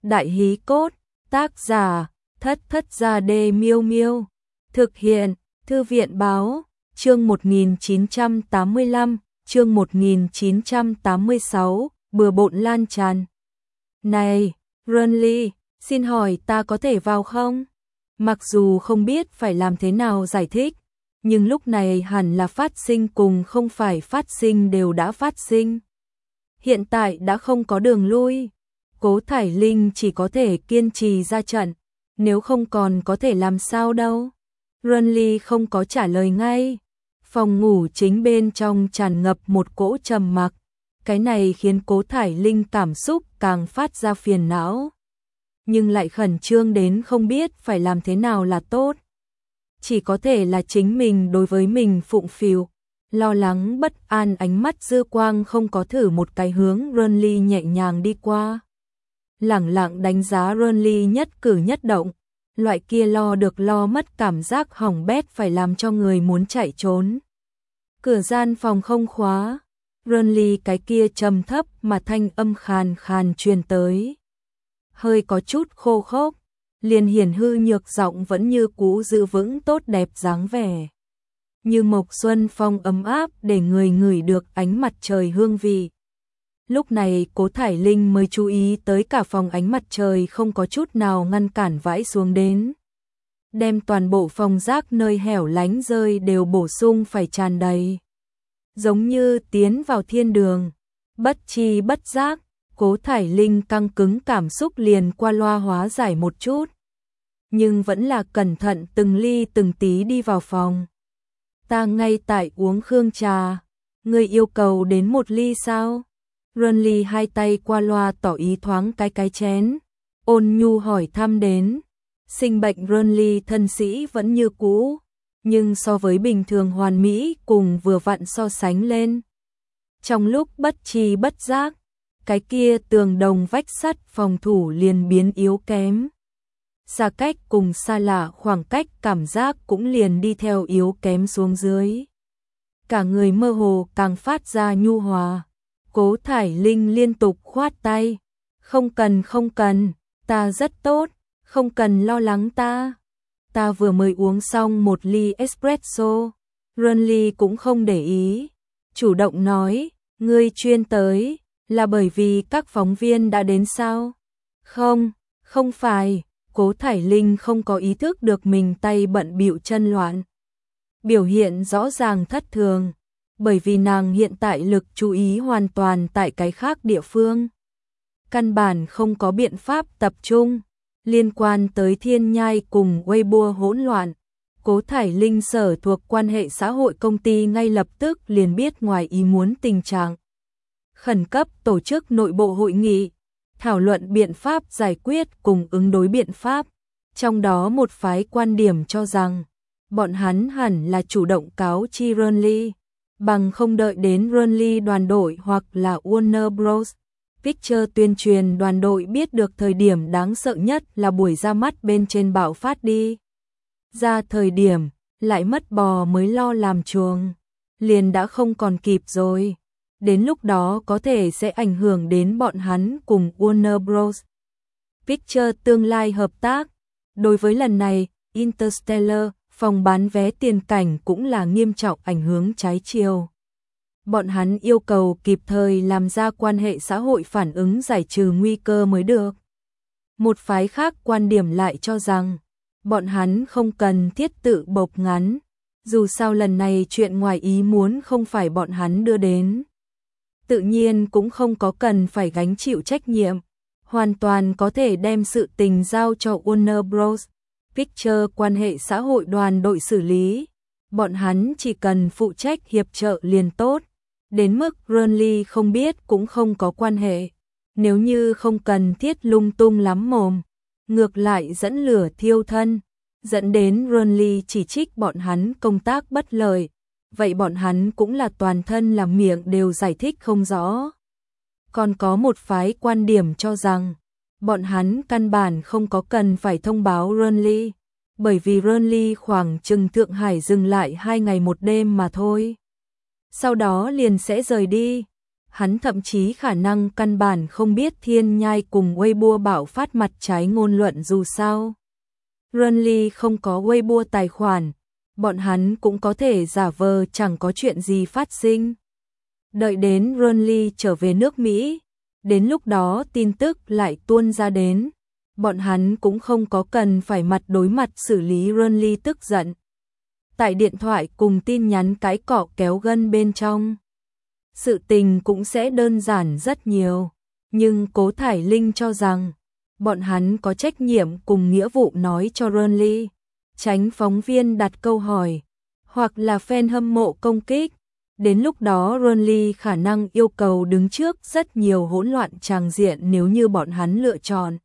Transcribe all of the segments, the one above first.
Đại hí cốt, tác giả, Thất Thất Gia Đê Miêu Miêu. Thực hiện, Thư viện báo, chương 1985, chương 1986, bừa bộn lan tràn. Này, Renly, xin hỏi ta có thể vào không? Mặc dù không biết phải làm thế nào giải thích, nhưng lúc này hẳn là phát sinh cùng không phải phát sinh đều đã phát sinh. Hiện tại đã không có đường lui. Cố Thải Linh chỉ có thể kiên trì ra trận, nếu không còn có thể làm sao đâu. Renly không có trả lời ngay. Phòng ngủ chính bên trong tràn ngập một cỗ trầm mặc. Cái này khiến Cố Thải Linh cảm xúc càng phát ra phiền não. Nhưng lại khẩn trương đến không biết phải làm thế nào là tốt. Chỉ có thể là chính mình đối với mình phụng phịu, lo lắng bất an, ánh mắt dư quang không có thử một cái hướng Renly nhẹ nhàng đi qua. Lẳng lặng đánh giá Renly nhất cử nhất động, loại kia lo được lo mất cảm giác hỏng bét phải làm cho người muốn chạy trốn. Cửa gian phòng không khóa, Renly cái kia trầm thấp mà thanh âm khàn khàn truyền tới. Hơi có chút khô khốc, liền hiển hư nhược giọng vẫn như cũ giữ vững tốt đẹp dáng vẻ. Như mộc xuân phong ấm áp để người ngửi được ánh mặt trời hương vị. Lúc này Cố Thải Linh mới chú ý tới cả phòng ánh mặt trời không có chút nào ngăn cản vãi xuống đến. Đem toàn bộ phòng rác nơi hẻo lánh rơi đều bổ sung phải tràn đầy. Giống như tiến vào thiên đường, bất chi bất giác, Cố Thải Linh căng cứng cảm xúc liền qua loa hóa giải một chút. Nhưng vẫn là cẩn thận từng ly từng tí đi vào phòng. Ta ngay tại uống khương trà, ngươi yêu cầu đến một ly sao? Renly hai tay qua loa tỏ ý thoáng cái chén, ôn nhu hỏi thăm đến. Sinh bệnh Renly thân sĩ vẫn như cũ, nhưng so với bình thường hoàn mỹ cùng vừa vặn so sánh lên. Trong lúc bất chi bất giác, cái kia tường đồng vách sắt phòng thủ liền biến yếu kém. Xa cách cùng xa lạ khoảng cách cảm giác cũng liền đi theo yếu kém xuống dưới. Cả người mơ hồ càng phát ra nhu hòa. Cố Thải Linh liên tục khoát tay. Không cần, ta rất tốt, không cần lo lắng ta. Ta vừa mới uống xong một ly espresso. Renly cũng không để ý. Chủ động nói, ngươi chuyên tới, là bởi vì các phóng viên đã đến sao? Không phải. Cố Thải Linh không có ý thức được mình tay bận bịu chân loạn. Biểu hiện rõ ràng thất thường, bởi vì nàng hiện tại lực chú ý hoàn toàn tại cái khác địa phương. Căn bản không có biện pháp tập trung, liên quan tới Thiên Nhai cùng Weibo hỗn loạn. Cố Thải Linh sở thuộc quan hệ xã hội công ty ngay lập tức liền biết ngoài ý muốn tình trạng. Khẩn cấp tổ chức nội bộ hội nghị, thảo luận biện pháp giải quyết cùng ứng đối biện pháp. Trong đó một phái quan điểm cho rằng, bọn hắn hẳn là chủ động cáo chi Renly, bằng không đợi đến Renly đoàn đội hoặc là Warner Bros. Pictures tuyên truyền đoàn đội biết được thời điểm đáng sợ nhất là buổi ra mắt bên trên bạo phát đi. Ra thời điểm, lại mất bò mới lo làm chuồng, liền đã không còn kịp rồi. Đến lúc đó có thể sẽ ảnh hưởng đến bọn hắn cùng Warner Bros. Pictures tương lai hợp tác. Đối với lần này, Interstellar, phòng bán vé tiền cảnh cũng là nghiêm trọng ảnh hưởng trái chiều. Bọn hắn yêu cầu kịp thời làm ra quan hệ xã hội phản ứng giải trừ nguy cơ mới được. Một phái khác quan điểm lại cho rằng, bọn hắn không cần thiết tự bộc ngắn. Dù sao lần này chuyện ngoài ý muốn không phải bọn hắn đưa đến. Tự nhiên cũng không có cần phải gánh chịu trách nhiệm, hoàn toàn có thể đem sự tình giao cho Warner Bros. Pictures quan hệ xã hội đoàn đội xử lý. Bọn hắn chỉ cần phụ trách hiệp trợ liền tốt, đến mức Renly không biết cũng không có quan hệ. Nếu như không cần thiết lung tung lắm mồm, ngược lại dẫn lửa thiêu thân, dẫn đến Renly chỉ trích bọn hắn công tác bất lợi. Vậy bọn hắn cũng là toàn thân làm miệng đều giải thích không rõ. Còn có một phái quan điểm cho rằng, bọn hắn căn bản không có cần phải thông báo Renly, bởi vì Renly khoảng chừng Thượng Hải dừng lại 2 ngày 1 đêm mà thôi. Sau đó liền sẽ rời đi. hắn thậm chí khả năng căn bản không biết Thiên Nhai cùng Weibo bạo phát mặt trái ngôn luận dù sao. Renly không có Weibo tài khoản, bọn hắn cũng có thể giả vờ chẳng có chuyện gì phát sinh. Đợi đến Renly trở về nước Mỹ, đến lúc đó tin tức lại tuôn ra đến, bọn hắn cũng không có cần phải mặt đối mặt xử lý Renly tức giận. Tại điện thoại cùng tin nhắn cái cọ kéo gân bên trong, sự tình cũng sẽ đơn giản rất nhiều, nhưng Cố Thải Linh cho rằng bọn hắn có trách nhiệm cùng nghĩa vụ nói cho Renly, tránh phóng viên đặt câu hỏi, hoặc là fan hâm mộ công kích. Đến lúc đó Renly khả năng yêu cầu đứng trước rất nhiều hỗn loạn tràng diện nếu như bọn hắn lựa chọn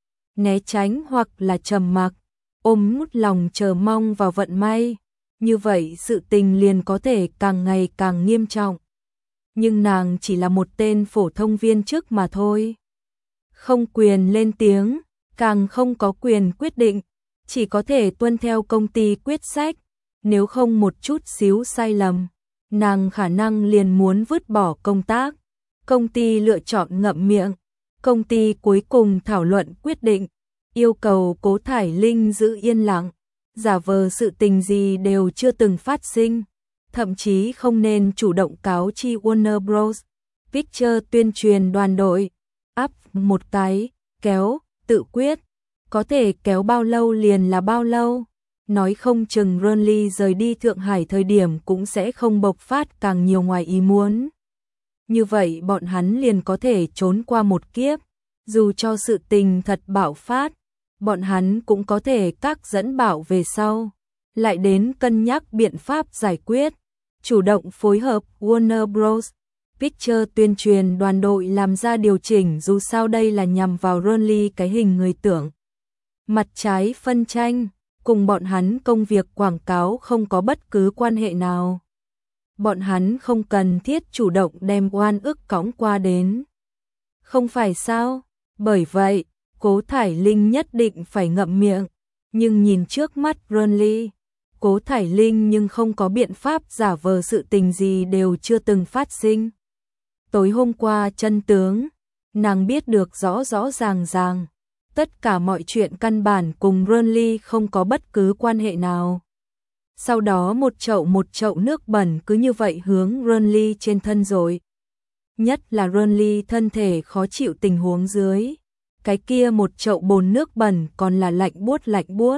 né tránh hoặc là trầm mặc, ôm mút lòng chờ mong vào vận may. Như vậy sự tình liền có thể càng ngày càng nghiêm trọng. Nhưng nàng chỉ là một tên phổ thông viên chức mà thôi. Không quyền lên tiếng, càng không có quyền quyết định, chỉ có thể tuân theo công ty quyết sách. Nếu không một chút xíu sai lầm, nàng khả năng liền muốn vứt bỏ công tác. Công ty lựa chọn ngậm miệng. Công ty cuối cùng thảo luận quyết định, yêu cầu Cố Thải Linh giữ yên lặng, giả vờ sự tình gì đều chưa từng phát sinh, thậm chí không nên chủ động cáo chi Warner Bros. Pictures tuyên truyền đoàn đội, áp một cái, kéo, tự quyết, có thể kéo bao lâu liền là bao lâu. Nói không chừng Renly rời đi Thượng Hải thời điểm cũng sẽ không bộc phát càng nhiều ngoài ý muốn. Như vậy bọn hắn liền có thể trốn qua một kiếp, dù cho sự tình thật bạo phát, bọn hắn cũng có thể các dẫn bảo về sau, lại đến cân nhắc biện pháp giải quyết, chủ động phối hợp Warner Bros. Pictures tuyên truyền đoàn đội làm ra điều chỉnh, dù sao đây là nhằm vào Renly cái hình người tưởng. Mặt trái phân tranh, cùng bọn hắn công việc quảng cáo không có bất cứ quan hệ nào. Bọn hắn không cần thiết chủ động đem oan ức cõng qua đến. Không phải sao? Bởi vậy, Cố Thải Linh nhất định phải ngậm miệng, nhưng nhìn trước mắt Renly, Cố Thải Linh nhưng không có biện pháp giả vờ sự tình gì đều chưa từng phát sinh. Tối hôm qua chân tướng, nàng biết được rõ rõ ràng ràng, tất cả mọi chuyện căn bản cùng Renly không có bất cứ quan hệ nào. Sau đó một chậu nước bẩn cứ như vậy hướng Renly trên thân rồi. Nhất là Renly thân thể khó chịu tình huống dưới, cái kia một chậu bồn nước bẩn còn là lạnh buốt.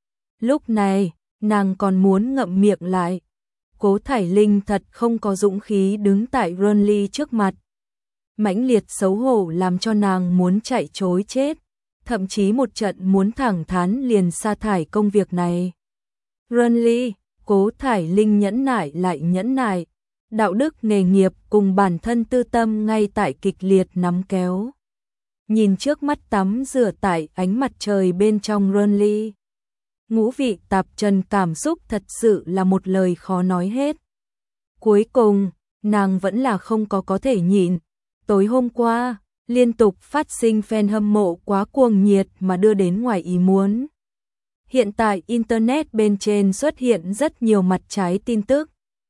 Lúc này, nàng còn muốn ngậm miệng lại. Cố Thải Linh thật không có dũng khí đứng tại Renly trước mặt. Mãnh liệt xấu hổ làm cho nàng muốn chạy trối chết, thậm chí một trận muốn thẳng thắn liền sa thải công việc này. Renly, Cố Thải Linh nhẫn nại lại nhẫn nại, đạo đức nghề nghiệp cùng bản thân tư tâm ngay tại kịch liệt nắm kéo. Nhìn trước mắt tắm rửa tại ánh mặt trời bên trong Renly, ngũ vị tạp trần cảm xúc thật sự là một lời khó nói hết. Cuối cùng, nàng vẫn là không có thể nhịn. Tối hôm qua, liên tục phát sinh fan hâm mộ quá cuồng nhiệt mà đưa đến ngoài ý muốn. Hiện tại Internet bên trên xuất hiện rất nhiều mặt trái tin tức.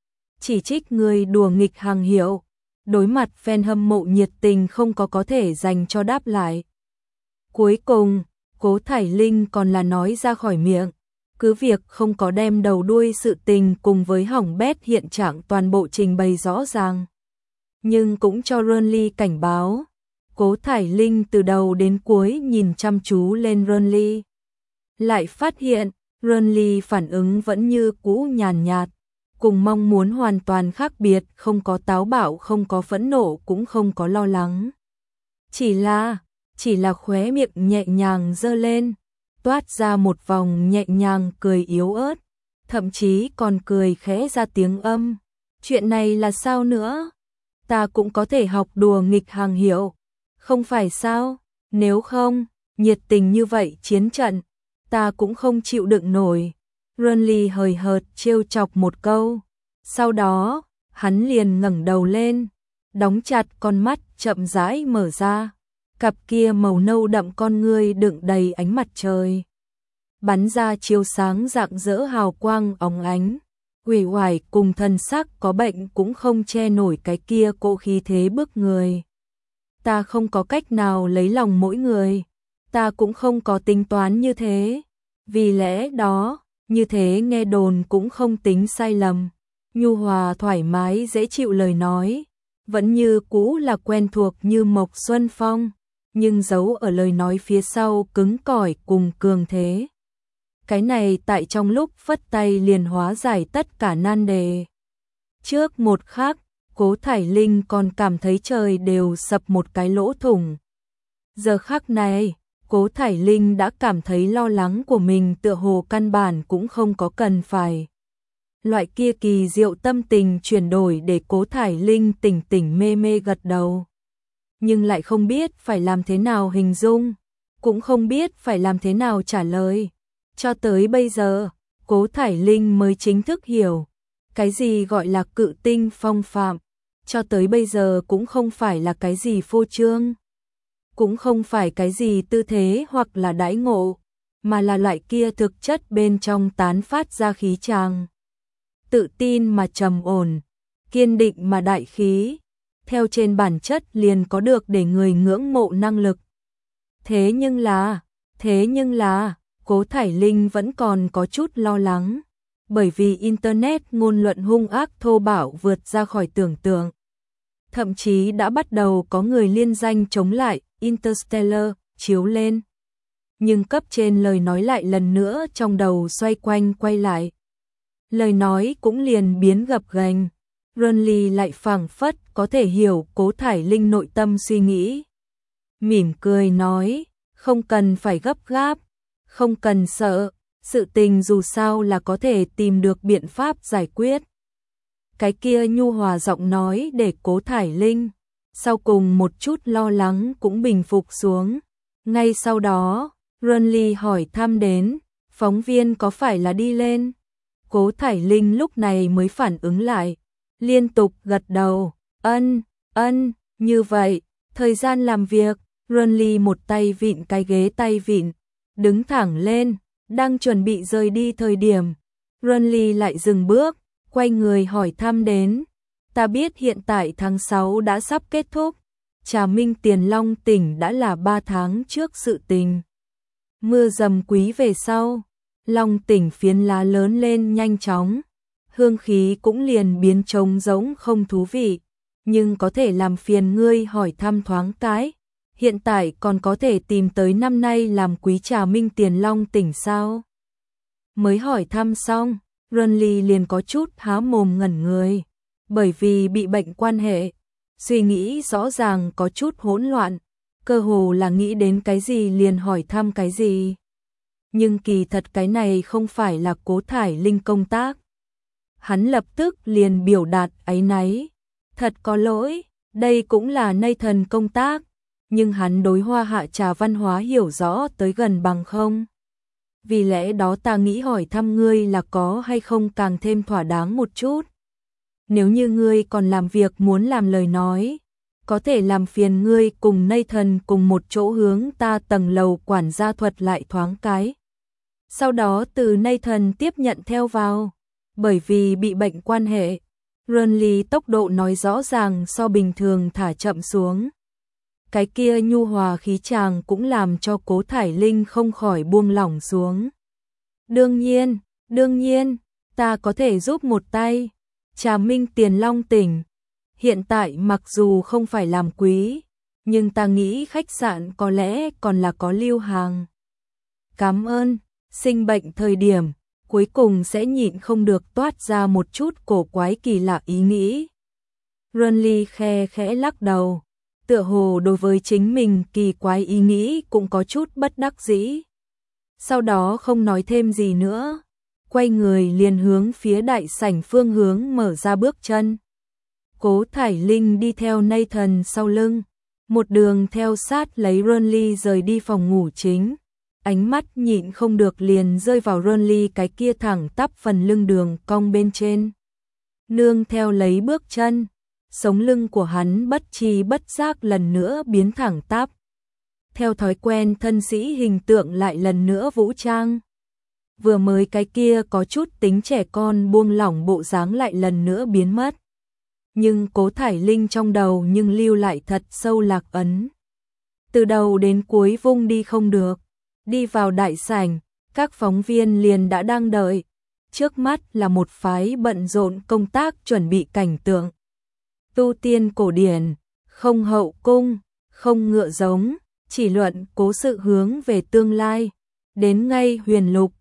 Chỉ trích người đùa nghịch hàng hiệu, đối mặt fan hâm mộ nhiệt tình không có thể dành cho đáp lại. Cuối cùng, Cố Thải Linh còn là nói ra khỏi miệng, cứ việc không có đem đầu đuôi sự tình cùng với hỏng bét hiện trạng toàn bộ trình bày rõ ràng, nhưng cũng cho Renly cảnh báo. Cố Thải Linh từ đầu đến cuối nhìn chăm chú lên Renly, lại phát hiện Renly phản ứng vẫn như cũ nhàn nhạt, cùng mong muốn hoàn toàn khác biệt, không có táo bạo, không có phẫn nộ, cũng không có lo lắng. Chỉ là khóe miệng nhẹ nhàng giơ lên, toát ra một vòng nhẹ nhàng cười yếu ớt, thậm chí còn cười khẽ ra tiếng âm. Chuyện này là sao nữa? Ta cũng có thể học đùa nghịch hàng hiệu, không phải sao? Nếu không, nhiệt tình như vậy chiến trận, ta cũng không chịu đựng nổi. Renly hời hợt trêu chọc một câu. Sau đó, hắn liền ngẩng đầu lên, đóng chặt con mắt, chậm rãi mở ra. Cặp kia màu nâu đậm con ngươi đựng đầy ánh mặt trời, bắn ra chiếu sáng rạng rỡ hào quang óng ánh. uể oải cùng thần sắc có bệnh cũng không che nổi cái kia cỗ khí thế bức người. Ta không có cách nào lấy lòng mỗi người, ta cũng không có tính toán như thế. Vì lẽ đó, như thế nghe đồn cũng không tính sai lầm. Nhu hòa thoải mái dễ chịu lời nói, vẫn như cũ là quen thuộc như Mộc Xuân Phong, nhưng giấu ở lời nói phía sau cứng cỏi cùng cường thế. Cái này tại trong lúc phất tay liền hóa giải tất cả nan đề. Trước một khắc, Cố Thải Linh còn cảm thấy trời đều sập một cái lỗ thủng. Giờ khắc này, Cố Thải Linh đã cảm thấy lo lắng của mình tựa hồ căn bản cũng không có cần phải. Loại kia kỳ diệu tâm tình chuyển đổi để Cố Thải Linh tỉnh tỉnh mê mê gật đầu. Nhưng lại không biết phải làm thế nào hình dung, cũng không biết phải làm thế nào trả lời. Cho tới bây giờ, Cố Thải Linh mới chính thức hiểu, cái gì gọi là cự tinh phong phạm, cho tới bây giờ cũng không phải là cái gì phô trương, cũng không phải cái gì tư thế hoặc là đãi ngộ, mà là loại kia thực chất bên trong tán phát ra khí tràng. Tự tin mà trầm ổn, kiên định mà đại khí, theo trên bản chất liền có được để người ngưỡng mộ năng lực. Thế nhưng là, Cố Thải Linh vẫn còn có chút lo lắng, bởi vì Internet ngôn luận hung ác thô bạo vượt ra khỏi tưởng tượng. Thậm chí đã bắt đầu có người liên danh chống lại Interstellar chiếu lên. Nhưng cấp trên lời nói lại lần nữa trong đầu xoay quanh quay lại. Lời nói cũng liền biến gập ghềnh. Renly lại phảng phất có thể hiểu Cố Thải Linh nội tâm suy nghĩ. Mỉm cười nói, không cần phải gấp gáp, không cần sợ, sự tình dù sao là có thể tìm được biện pháp giải quyết. Cái kia nhu hòa giọng nói để Cố Thải Linh, sau cùng một chút lo lắng cũng bình phục xuống. Ngay sau đó, Renly hỏi thăm đến, phóng viên có phải là đi lên? Cố Thải Linh lúc này mới phản ứng lại, liên tục gật đầu, ân, như vậy, thời gian làm việc, Renly một tay vịn cái ghế tay vịn, đứng thẳng lên, đang chuẩn bị rời đi thời điểm. Renly lại dừng bước, quay người hỏi thăm đến, ta biết hiện tại tháng 6 đã sắp kết thúc, Trà Minh Tiền Long tỉnh đã là 3 tháng trước sự tình. Mưa dầm quý về sau, Long tỉnh phiến lá lớn lên nhanh chóng, hương khí cũng liền biến trống rỗng không thú vị, nhưng có thể làm phiền ngươi hỏi thăm thoáng cái, hiện tại còn có thể tìm tới năm nay làm quý Trà Minh Tiền Long tỉnh sao? Mới hỏi thăm xong, Renly liền có chút há mồm ngẩn người, bởi vì bị bệnh quan hệ, suy nghĩ rõ ràng có chút hỗn loạn, cơ hồ là nghĩ đến cái gì liền hỏi thăm cái gì. Nhưng kỳ thật cái này không phải là Cố Thải Linh công tác. Hắn lập tức liền biểu đạt áy náy, thật có lỗi, đây cũng là Nathan công tác, nhưng hắn đối Hoa Hạ trà văn hóa hiểu rõ tới gần bằng không. Vì lẽ đó ta nghĩ hỏi thăm ngươi là có hay không càng thêm thỏa đáng một chút. Nếu như ngươi còn làm việc muốn làm lời nói, có thể làm phiền ngươi cùng Nathan cùng một chỗ hướng ta tầng lầu quản gia thuật lại thoáng cái. Sau đó từ Nathan tiếp nhận theo vào, bởi vì bị bệnh quan hệ, Renly tốc độ nói rõ ràng so bình thường thả chậm xuống. Cái kia nhu hòa khí chàng cũng làm cho Cố Thải Linh không khỏi buông lỏng xuống. Đương nhiên, ta có thể giúp một tay. Trà Minh Tiền Long tỉnh, hiện tại mặc dù không phải làm quý, nhưng ta nghĩ khách sạn có lẽ còn là có lưu hàng. Cảm ơn, sinh bệnh thời điểm, cuối cùng sẽ nhịn không được toát ra một chút cổ quái kỳ lạ ý nghĩ. Renly khe khẽ lắc đầu, tựa hồ đối với chính mình kỳ quái ý nghĩ cũng có chút bất đắc dĩ. Sau đó không nói thêm gì nữa, quay người liền hướng phía đại sảnh phương hướng mở ra bước chân. Cố Thải Linh đi theo Nathan sau lưng, một đường theo sát lấy Renly rời đi phòng ngủ chính. Ánh mắt nhịn không được liền rơi vào Renly cái kia thẳng tắp phần lưng đường cong bên trên. Nương theo lấy bước chân, sống lưng của hắn bất tri bất giác lần nữa biến thẳng tắp. Theo thói quen thân sĩ hình tượng lại lần nữa vũ trang. vừa mới cái kia có chút tính trẻ con buông lỏng bộ dáng lại lần nữa biến mất. Nhưng Cố Thải Linh trong đầu nhưng lưu lại thật sâu lạc ấn. Từ đầu đến cuối vung đi không được. Đi vào đại sảnh, các phóng viên liền đã đang đợi. Trước mắt là một phái bận rộn công tác chuẩn bị cảnh tượng. Tu tiên cổ điển, không hậu cung, không ngựa giống, chỉ luận cố sự hướng về tương lai. Đến ngay Huyền Lục,